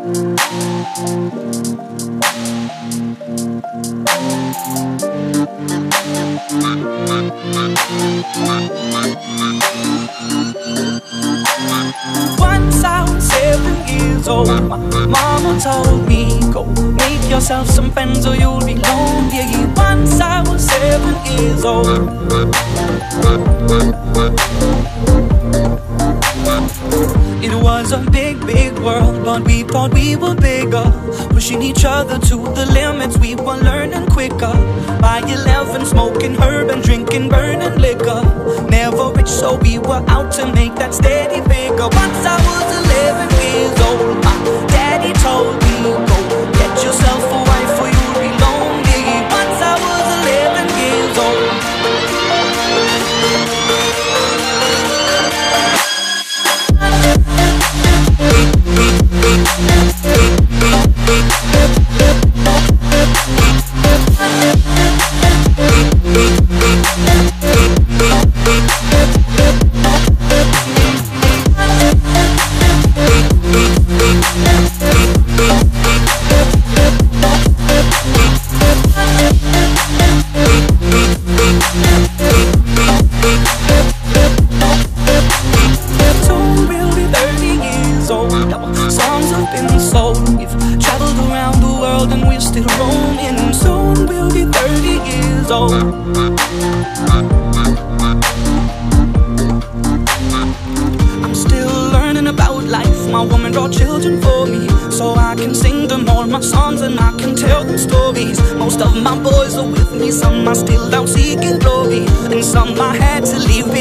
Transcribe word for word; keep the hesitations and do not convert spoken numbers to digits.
Once I was seven years old, my mama told me, go make yourself some friends or you'll be lonely. Once I was seven years old. It was a big, big world, but we thought we were bigger, pushing each other to the limits. We were learning quicker. By eleven, smoking herb and drinking burning liquor. Never rich, so we were out to make that steady figure. Once I was eleven years old, my daddy told me, go get yourself a wife or you'll be lonely. Once I was eleven years old. Songs have been sold, we've traveled around the world and we're still roaming. Soon we'll be thirty years old. I'm still learning about life. My woman brought children for me, so I can sing them all my songs and I can tell them stories. Most of my boys are with me, some are still out seeking glory, and some I had to leave